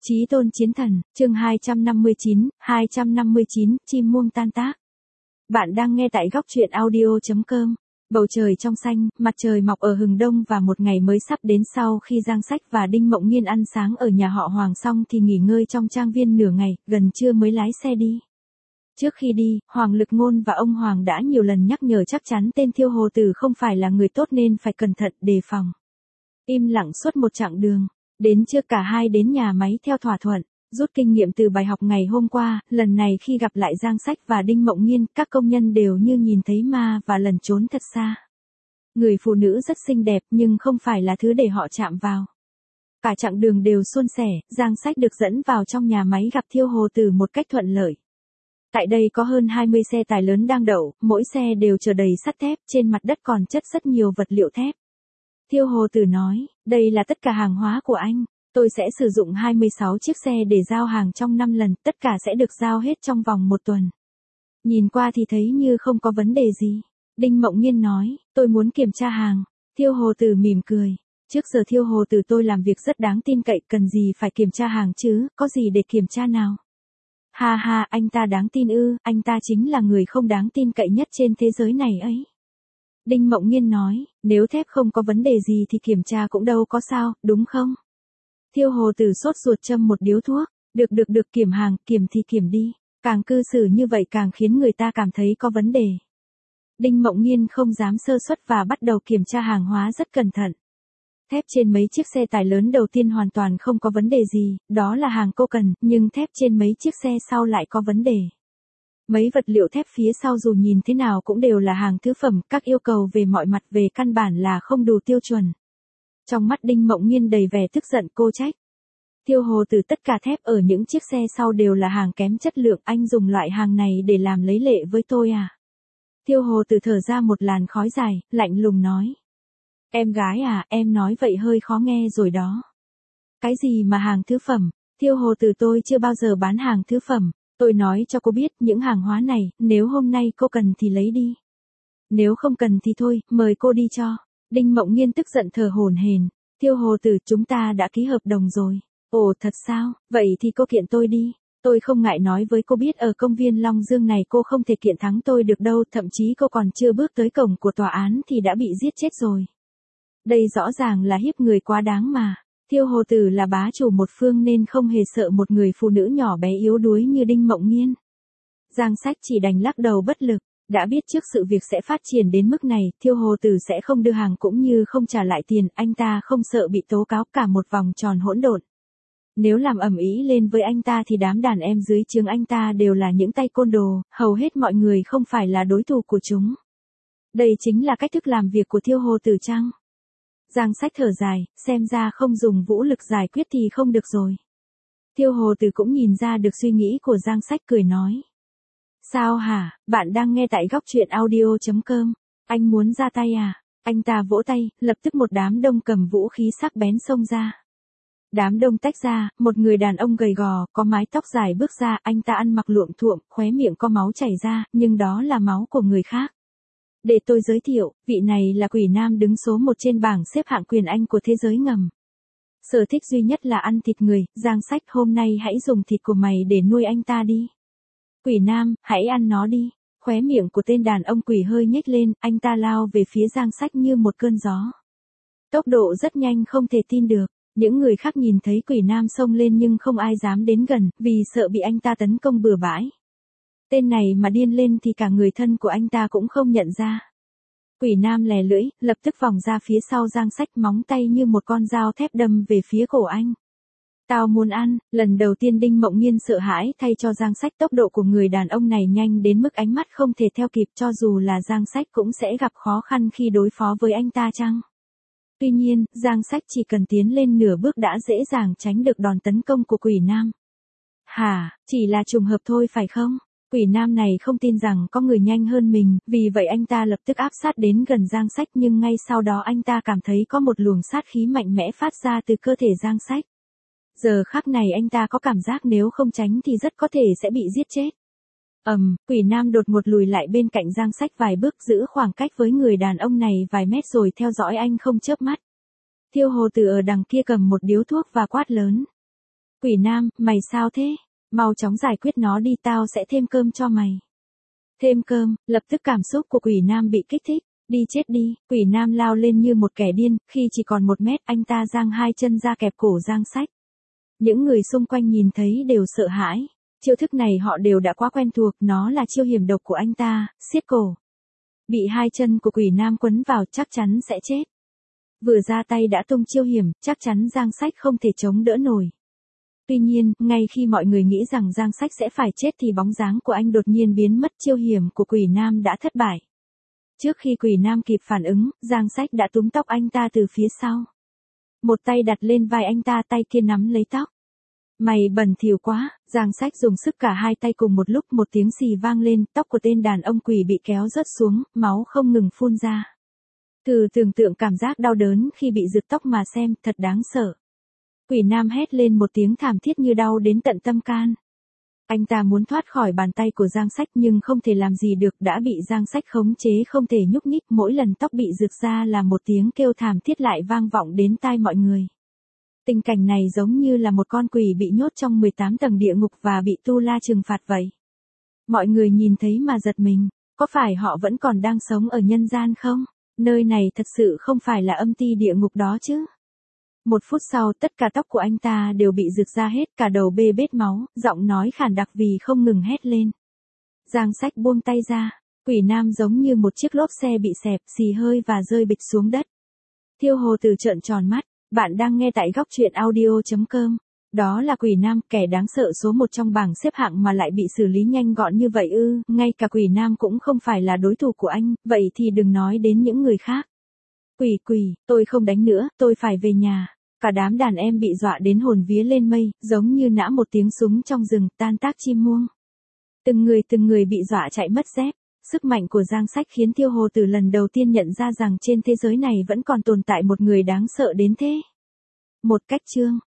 Chí tôn chiến thần, chương 259, chim muông tan tác. Bạn đang nghe tại góc truyện audio.com. Bầu trời trong xanh, mặt trời mọc ở hừng đông và một ngày mới sắp đến sau khi Giang Sách và Đinh Mộng Nghiên ăn sáng ở nhà họ Hoàng xong thì nghỉ ngơi trong trang viên nửa ngày, gần trưa mới lái xe đi. Trước khi đi, Hoàng Lực Ngôn và ông Hoàng đã nhiều lần nhắc nhở chắc chắn tên Thiêu Hồ Tử không phải là người tốt nên phải cẩn thận đề phòng. Im lặng suốt một chặng đường. Đến trưa cả hai đến nhà máy theo thỏa thuận, rút kinh nghiệm từ bài học ngày hôm qua, lần này khi gặp lại Giang Sách và Đinh Mộng Nghiên, các công nhân đều như nhìn thấy ma và lẩn trốn thật xa. Người phụ nữ rất xinh đẹp nhưng không phải là thứ để họ chạm vào. Cả chặng đường đều suôn sẻ, Giang Sách được dẫn vào trong nhà máy gặp Thiêu Hồ Tử một cách thuận lợi. Tại đây có hơn 20 xe tải lớn đang đậu, mỗi xe đều chở đầy sắt thép, trên mặt đất còn chất rất nhiều vật liệu thép. Thiêu Hồ Tử nói, đây là tất cả hàng hóa của anh, tôi sẽ sử dụng 26 chiếc xe để giao hàng trong 5 lần, tất cả sẽ được giao hết trong vòng 1 tuần. Nhìn qua thì thấy như không có vấn đề gì. Đinh Mộng Nghiên nói, tôi muốn kiểm tra hàng. Thiêu Hồ Tử mỉm cười, trước giờ Thiêu Hồ Tử tôi làm việc rất đáng tin cậy, cần gì phải kiểm tra hàng chứ, có gì để kiểm tra nào. Ha ha, anh ta đáng tin ư, anh ta chính là người không đáng tin cậy nhất trên thế giới này ấy. Đinh Mộng Nghiên nói, nếu thép không có vấn đề gì thì kiểm tra cũng đâu có sao, đúng không? Thiêu Hồ Tử sốt ruột châm một điếu thuốc, được kiểm hàng, kiểm thì kiểm đi, càng cư xử như vậy càng khiến người ta cảm thấy có vấn đề. Đinh Mộng Nghiên không dám sơ suất và bắt đầu kiểm tra hàng hóa rất cẩn thận. Thép trên mấy chiếc xe tải lớn đầu tiên hoàn toàn không có vấn đề gì, đó là hàng cô cần, nhưng thép trên mấy chiếc xe sau lại có vấn đề. Mấy vật liệu thép phía sau dù nhìn thế nào cũng đều là hàng thứ phẩm, các yêu cầu về mọi mặt về căn bản là không đủ tiêu chuẩn. Trong mắt Đinh Mộng Nghiên đầy vẻ tức giận cô trách. Thiêu Hồ Tử tất cả thép ở những chiếc xe sau đều là hàng kém chất lượng, anh dùng loại hàng này để làm lấy lệ với tôi à? Thiêu Hồ Tử thở ra một làn khói dài, lạnh lùng nói. Em gái à, em nói vậy hơi khó nghe rồi đó. Cái gì mà hàng thứ phẩm? Thiêu Hồ Tử tôi chưa bao giờ bán hàng thứ phẩm. Tôi nói cho cô biết những hàng hóa này, nếu hôm nay cô cần thì lấy đi. Nếu không cần thì thôi, mời cô đi cho. Đinh Mộng Nghiên tức giận thở hổn hển. Thiêu Hồ Tử, chúng ta đã ký hợp đồng rồi. Ồ thật sao, vậy thì cô kiện tôi đi. Tôi không ngại nói với cô biết ở công viên Long Dương này cô không thể kiện thắng tôi được đâu, thậm chí cô còn chưa bước tới cổng của tòa án thì đã bị giết chết rồi. Đây rõ ràng là hiếp người quá đáng mà. Thiêu Hồ Tử là bá chủ một phương nên không hề sợ một người phụ nữ nhỏ bé yếu đuối như Đinh Mộng Nghiên. Giang Sách chỉ đành lắc đầu bất lực, đã biết trước sự việc sẽ phát triển đến mức này, Thiêu Hồ Tử sẽ không đưa hàng cũng như không trả lại tiền, anh ta không sợ bị tố cáo cả một vòng tròn hỗn độn. Nếu làm ầm ĩ lên với anh ta thì đám đàn em dưới trướng anh ta đều là những tay côn đồ, hầu hết mọi người không phải là đối thủ của chúng. Đây chính là cách thức làm việc của Thiêu Hồ Tử chăng? Giang Sách thở dài, xem ra không dùng vũ lực giải quyết thì không được rồi. Thiêu Hồ Tử cũng nhìn ra được suy nghĩ của Giang Sách cười nói. Sao hả, bạn đang nghe tại góc truyện audio.com, anh muốn ra tay à? Anh ta vỗ tay, lập tức một đám đông cầm vũ khí sắc bén xông ra. Đám đông tách ra, một người đàn ông gầy gò, có mái tóc dài bước ra, anh ta ăn mặc luộm thuộm, khóe miệng có máu chảy ra, nhưng đó là máu của người khác. Để tôi giới thiệu, vị này là Quỷ Nam đứng số 1 trên bảng xếp hạng quyền Anh của thế giới ngầm. Sở thích duy nhất là ăn thịt người, Giang Sách hôm nay hãy dùng thịt của mày để nuôi anh ta đi. Quỷ Nam, hãy ăn nó đi. Khóe miệng của tên đàn ông quỷ hơi nhếch lên, anh ta lao về phía Giang Sách như một cơn gió. Tốc độ rất nhanh không thể tin được, những người khác nhìn thấy Quỷ Nam xông lên nhưng không ai dám đến gần, vì sợ bị anh ta tấn công bừa bãi. Tên này mà điên lên thì cả người thân của anh ta cũng không nhận ra. Quỷ Nam lè lưỡi, lập tức vòng ra phía sau Giang Sách, móng tay như một con dao thép đâm về phía cổ anh. Tao muốn ăn, lần đầu tiên Đinh Mộng Nghiên sợ hãi thay cho Giang Sách, tốc độ của người đàn ông này nhanh đến mức ánh mắt không thể theo kịp, cho dù là Giang Sách cũng sẽ gặp khó khăn khi đối phó với anh ta chăng? Tuy nhiên, Giang Sách chỉ cần tiến lên nửa bước đã dễ dàng tránh được đòn tấn công của Quỷ Nam. Hả, chỉ là trùng hợp thôi phải không? Quỷ Nam này không tin rằng có người nhanh hơn mình, vì vậy anh ta lập tức áp sát đến gần Giang Sách, nhưng ngay sau đó anh ta cảm thấy có một luồng sát khí mạnh mẽ phát ra từ cơ thể Giang Sách. Giờ khắc này anh ta có cảm giác nếu không tránh thì rất có thể sẽ bị giết chết. Quỷ Nam đột ngột lùi lại bên cạnh Giang Sách vài bước, giữ khoảng cách với người đàn ông này vài mét rồi theo dõi anh không chớp mắt. Thiêu Hồ Tử ở đằng kia cầm một điếu thuốc và quát lớn. Quỷ nam, mày sao thế? Mau chóng giải quyết nó đi, tao sẽ thêm cơm cho mày. Thêm cơm, lập tức cảm xúc của quỷ nam bị kích thích. Đi chết đi, quỷ nam lao lên như một kẻ điên, khi chỉ còn 1 mét anh ta giang 2 chân ra kẹp cổ Giang Sách. Những người xung quanh nhìn thấy đều sợ hãi. Chiêu thức này họ đều đã quá quen thuộc, nó là chiêu hiểm độc của anh ta, siết cổ. Bị 2 chân của quỷ nam quấn vào chắc chắn sẽ chết. Vừa ra tay đã tung chiêu hiểm, chắc chắn Giang Sách không thể chống đỡ nổi. Tuy nhiên, ngay khi mọi người nghĩ rằng Giang Sách sẽ phải chết thì bóng dáng của anh đột nhiên biến mất, chiêu hiểm của quỷ nam đã thất bại. Trước khi quỷ nam kịp phản ứng, Giang Sách đã túm tóc anh ta từ phía sau. Một tay đặt lên vai anh ta, tay kia nắm lấy tóc. Mày bẩn thỉu quá, Giang Sách dùng sức cả 2 tay cùng một lúc, một tiếng xì vang lên, tóc của tên đàn ông quỷ bị kéo rớt xuống, máu không ngừng phun ra. Thử tưởng tượng cảm giác đau đớn khi bị rực tóc mà xem, thật đáng sợ. Quỷ nam hét lên một tiếng thảm thiết như đau đến tận tâm can. Anh ta muốn thoát khỏi bàn tay của Giang Sách nhưng không thể làm gì được, đã bị Giang Sách khống chế không thể nhúc nhích, mỗi lần tóc bị rực ra là một tiếng kêu thảm thiết lại vang vọng đến tai mọi người. Tình cảnh này giống như là một con quỷ bị nhốt trong 18 tầng địa ngục và bị Tu La trừng phạt vậy. Mọi người nhìn thấy mà giật mình, có phải họ vẫn còn đang sống ở nhân gian không? Nơi này thật sự không phải là âm ty địa ngục đó chứ? 1 phút sau, tất cả tóc của anh ta đều bị rực ra hết, cả đầu bê bết máu, giọng nói khản đặc vì không ngừng hét lên. Giang Sách buông tay ra, quỷ nam giống như một chiếc lốp xe bị xẹp, xì hơi và rơi bịch xuống đất. Thiêu Hồ Tử trợn tròn mắt, bạn đang nghe tại góc truyện audio.com. Đó là quỷ nam, kẻ đáng sợ số 1 trong bảng xếp hạng mà lại bị xử lý nhanh gọn như vậy ư? Ngay cả quỷ nam cũng không phải là đối thủ của anh, vậy thì đừng nói đến những người khác. Quỷ, tôi không đánh nữa, tôi phải về nhà. Cả đám đàn em bị dọa đến hồn vía lên mây, giống như nã một tiếng súng trong rừng, tan tác chim muông. Từng người bị dọa chạy mất dép. Sức mạnh của Giang Sách khiến Thiêu Hồ Tử lần đầu tiên nhận ra rằng trên thế giới này vẫn còn tồn tại một người đáng sợ đến thế. Một cách chương.